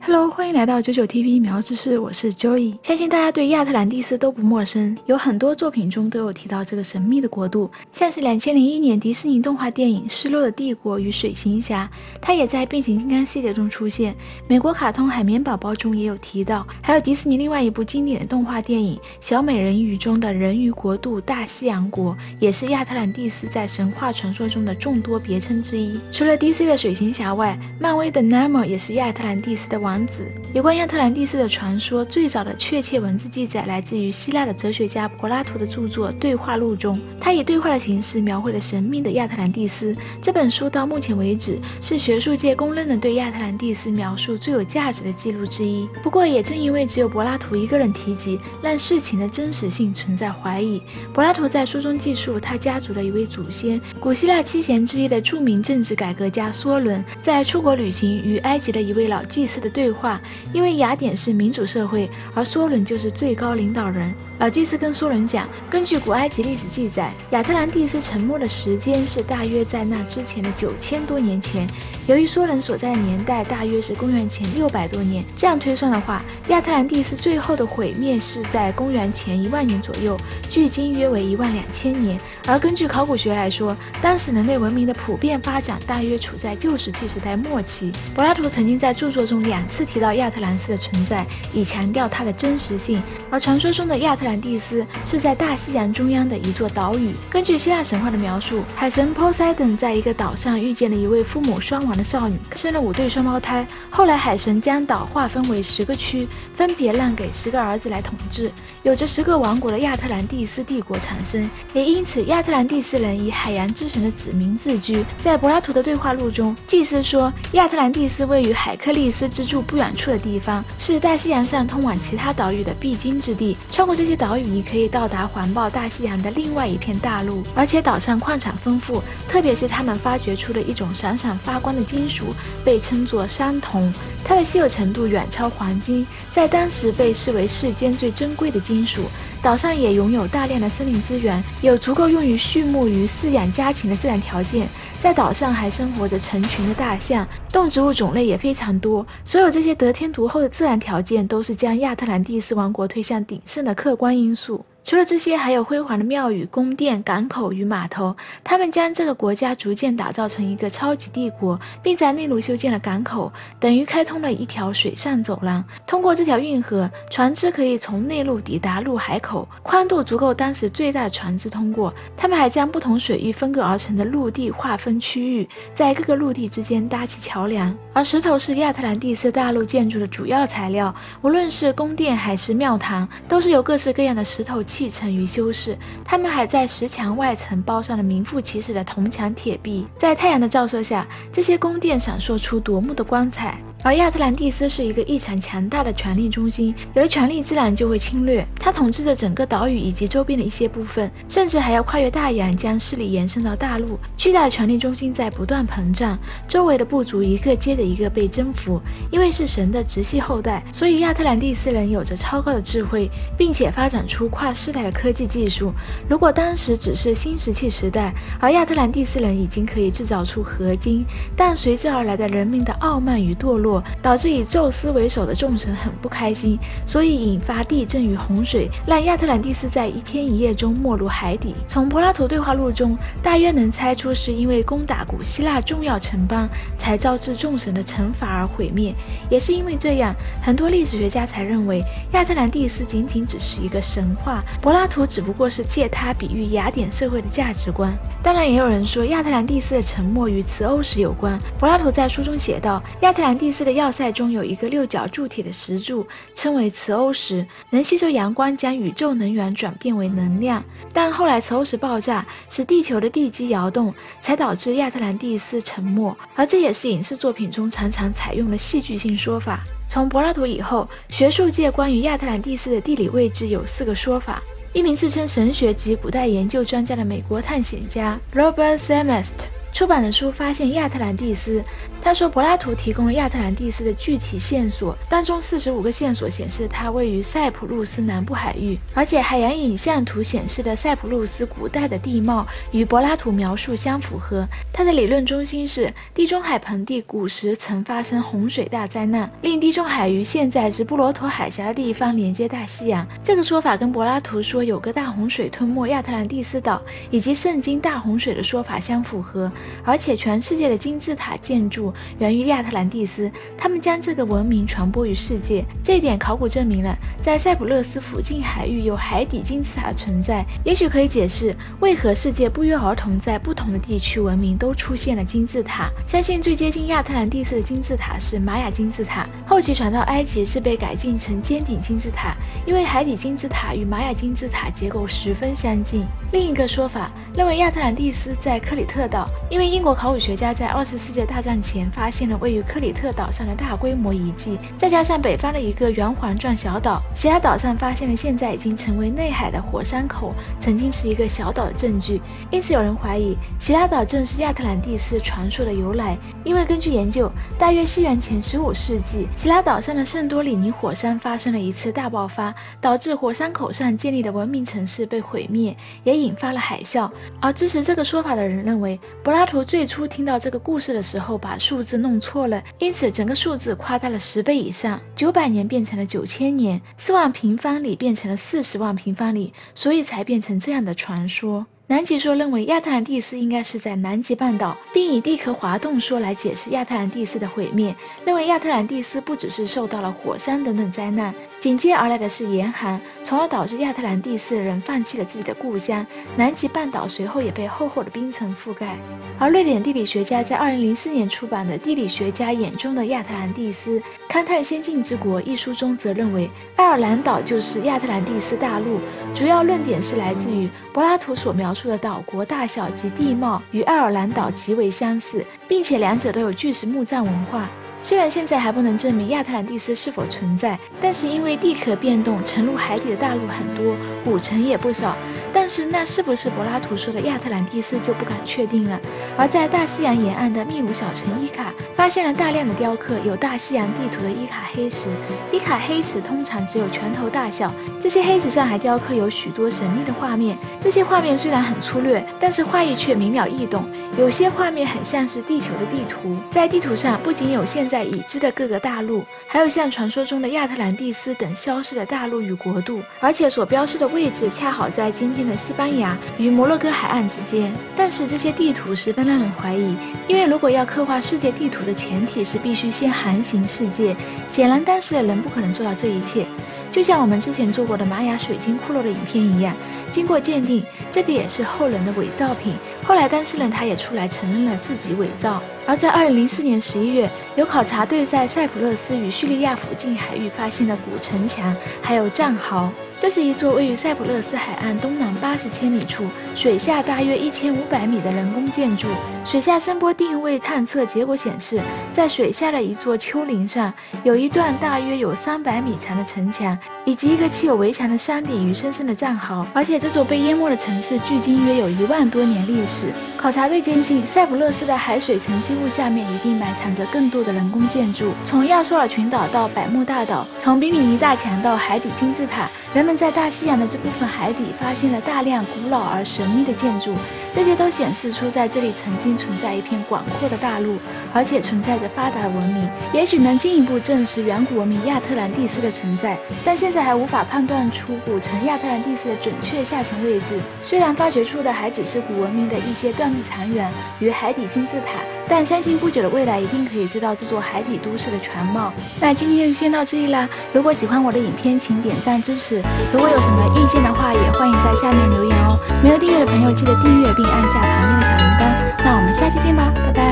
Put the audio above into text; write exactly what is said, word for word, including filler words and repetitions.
Hello， 欢迎来到九九 T V 苗知识，我是 Joey。相信大家对亚特兰蒂斯都不陌生，有很多作品中都有提到这个神秘的国度，像是两千零一年迪士尼动画电影《失落的帝国》与水行侠，它也在变形金刚系列中出现。美国卡通海绵宝宝中也有提到，还有迪士尼另外一部经典的动画电影《小美人鱼》中的人鱼国度大西洋国，也是亚特兰蒂斯在神话传说中的众多别称之一。除了 D C 的水行侠外，漫威的 Namor 也是亚特兰蒂斯的王子。有关亚特兰蒂斯的传说，最早的确切文字记载来自于希腊的哲学家柏拉图的著作《对话录》中，他以对话的形式描绘了神秘的亚特兰蒂斯。这本书到目前为止是学术界公认的对亚特兰蒂斯描述最有价值的记录之一。不过也正因为只有柏拉图一个人提及，让事情的真实性存在怀疑。柏拉图在书中记述他家族的一位祖先，古希腊七贤之一的著名政治改革家梭伦，在出国旅行与埃及的一位老祭司的对话。因为雅典是民主社会，而梭伦就是最高领导人。老祭司跟梭伦讲，根据古埃及历史记载，亚特兰蒂斯沉没的时间是大约在那之前的九千多年前。由于梭伦所在的年代大约是公元前六百多年，这样推算的话，亚特兰蒂斯最后的毁灭是在公元前一万年左右，距今约为一万两千年。而根据考古学来说，当时人类文明的普遍发展大约处在旧石器时代末期。柏拉图曾经在著作中两次提到亚特兰斯的存在，以强调它的真实性。而传说中的亚特兰蒂斯是在大西洋中央的一座岛屿。根据希腊神话的描述，海神 Poseidon 在一个岛上遇见了一位父母双亡的少女，生了五对双胞胎。后来海神将岛划分为十个区，分别让给十个儿子来统治，有着十个王国的亚特兰蒂斯帝国产生。也因此，亚特兰蒂斯人以海洋之神的子民自居。在柏拉图的对话录中，祭司说，亚特兰蒂斯位于海克利斯之柱不远处的地方，是大西洋上通往其他岛屿的必经之地。穿过这些岛屿，你可以到达环抱大西洋的另外一片大陆，而且岛上矿产丰富，特别是他们发掘出了一种闪闪发光的金属，被称作山铜，它的稀有程度远超黄金，在当时被视为世间最珍贵的金属。岛上也拥有大量的森林资源，有足够用于畜牧与饲养家禽的自然条件。在岛上还生活着成群的大象，动植物种类也非常多。所有这些得天独厚的自然条件，都是将亚特兰蒂斯王国推向鼎盛的客观因素。除了这些，还有辉煌的庙宇、宫殿、港口与码头，他们将这个国家逐渐打造成一个超级帝国，并在内陆修建了港口，等于开通了一条水上走廊。通过这条运河，船只可以从内陆抵达陆海口，宽度足够当时最大的船只通过。他们还将不同水域分割而成的陆地划分区域，在各个陆地之间搭起桥梁。而石头是亚特兰蒂斯大陆建筑的主要材料，无论是宫殿还是庙堂，都是由各式各样的石头砌成与修饰。他们还在石墙外层包上了名副其实的铜墙铁壁，在太阳的照射下，这些宫殿闪烁出夺目的光彩。而亚特兰蒂斯是一个异常强大的权力中心，有了权力自然就会侵略，它统治着整个岛屿以及周边的一些部分，甚至还要跨越大洋将势力延伸到大陆。巨大的权力中心在不断膨胀，周围的部族一个接着一个被征服。因为是神的直系后代，所以亚特兰蒂斯人有着超高的智慧，并且发展出跨世代的科技技术。如果当时只是新石器时代，而亚特兰蒂斯人已经可以制造出合金，但随之而来的人民的傲慢与堕落，导致以宙斯为首的众神很不开心，所以引发地震与洪水，让亚特兰蒂斯在一天一夜中没入海底。从柏拉图对话录中，大约能猜出是因为攻打古希腊重要城邦，才招致众神的惩罚而毁灭。也是因为这样，很多历史学家才认为亚特兰蒂斯仅仅只是一个神话，柏拉图只不过是借它比喻雅典社会的价值观。当然也有人说亚特兰蒂斯的沉没与磁欧石有关。柏拉图在书中写道，亚特兰蒂斯的要塞中有一个六角柱体的石柱，称为磁欧石，能吸收阳光，将宇宙能源转变为能量。但后来磁欧石爆炸，使地球的地基摇动，才导致亚特兰蒂斯沉没，而这也是影视作品中常常采用的戏剧性说法。从柏拉图以后，学术界关于亚特兰蒂斯的地理位置有四个说法。一名自称神学及古代研究专家的美国探险家 Robert Semest 出版的书发现亚特兰蒂斯， 他说柏拉图提供了亚特兰蒂斯的具体线索，当中四十五个线索显示它位于塞浦路斯南部海域，而且海洋影像图显示的塞浦路斯古代的地貌与柏拉图描述相符合。他的理论中心是地中海盆地古时曾发生洪水大灾难，令地中海与现在直布罗陀海峡的地方连接大西洋。这个说法跟柏拉图说有个大洪水吞没亚特兰蒂斯岛以及圣经大洪水的说法相符合，而且全世界的金字塔建筑源于亚特兰蒂斯，他们将这个文明传播于世界。这一点考古证明了在塞浦路斯附近海域有海底金字塔的存在，也许可以解释为何世界不约而同在不同的地区文明都出现了金字塔。相信最接近亚特兰蒂斯的金字塔是玛雅金字塔，后期传到埃及是被改进成尖顶金字塔，因为海底金字塔与玛雅金字塔结构十分相近。另一个说法认为亚特兰蒂斯在克里特岛，因为英国考古学家在二次世界大战前发现了位于克里特岛上的大规模遗迹，再加上北方的一个圆环状小岛，希拉岛上发现了现在已经成为内海的火山口曾经是一个小岛的证据，因此有人怀疑希拉岛正是亚特兰蒂斯传说的由来。因为根据研究，大约西元前十五世纪，希拉岛上的圣多里尼火山发生了一次大爆发，导致火山口上建立的文明城市被毁灭，也引发了海啸。而支持这个说法的人认为，柏拉图最初听到这个故事的时候把数字弄错了，因此整个数字夸大了十倍以上，九百年变成了九千年，四万平方里变成了四十万平方里，所以才变成这样的传说。南极说认为亚特兰蒂斯应该是在南极半岛，并以地壳滑动说来解释亚特兰蒂斯的毁灭，认为亚特兰蒂斯不只是受到了火山等等灾难，紧接而来的是严寒，从而导致亚特兰蒂斯人放弃了自己的故乡，南极半岛随后也被厚厚的冰层覆盖。而瑞典地理学家在二零零四年出版的《地理学家眼中的亚特兰蒂斯：勘探先进之国》一书中则认为，爱尔兰岛就是亚特兰蒂斯大陆，主要论点是来自于柏拉图所描述的岛国大小及地貌与爱尔兰岛极为相似，并且两者都有巨石墓葬文化。虽然现在还不能证明亚特兰蒂斯是否存在，但是因为地壳变动，沉入海底的大陆很多，古城也不少，但是那是不是柏拉图说的亚特兰蒂斯就不敢确定了。而在大西洋沿岸的秘鲁小城伊卡，发现了大量的雕刻有大西洋地图的伊卡黑石。伊卡黑石通常只有拳头大小，这些黑石上还雕刻有许多神秘的画面，这些画面虽然很粗略，但是画意却明了易懂，有些画面很像是地球的地图。在地图上不仅有现在已知的各个大陆，还有像传说中的亚特兰蒂斯等消失的大陆与国度，而且所标示的位置恰好在今天的西班牙与摩洛哥海岸之间。但是这些地图十分让人怀疑，因为如果要刻画世界地图的前提是必须先航行世界，显然当时的人不可能做到这一切。就像我们之前做过的玛雅水晶骷髅的影片一样，经过鉴定，这个也是后人的伪造品。后来当事人他也出来承认了自己伪造。而在二零零四年十一月，有考察队在塞浦路斯与叙利亚附近海域发现了古城墙，还有战壕。这是一座位于塞浦路斯海岸东南八十千米处，水下大约一千五百米的人工建筑。水下声波定位探测结果显示，在水下的一座丘陵上，有一段大约有三百米长的城墙，以及一个砌有围墙的山顶与深深的战壕。而且这座被淹没的城市距今约有一万多年历史。考察队坚信，塞浦路斯的海水沉积物下面一定埋藏着更多的人工建筑。从亚速尔群岛到百慕大岛，从比米尼大墙到海底金字塔，人们在大西洋的这部分海底发现了大量古老而神秘的建筑，这些都显示出在这里曾经存在一片广阔的大陆，而且存在着发达的文明，也许能进一步证实远古文明亚特兰蒂斯的存在。但现在还无法判断出古城亚特兰蒂斯的准确下沉位置，虽然发掘出的还只是古文明的一些断壁残垣与海底金字塔，但相信不久的未来一定可以知道这座海底都市的全貌。那今天就先到这里啦，如果喜欢我的影片请点赞支持，如果有什么意见的话也欢迎在下面留言哦。没有订阅的朋友记得订阅并按下旁边的小铃铛，那我们下期见吧，拜拜。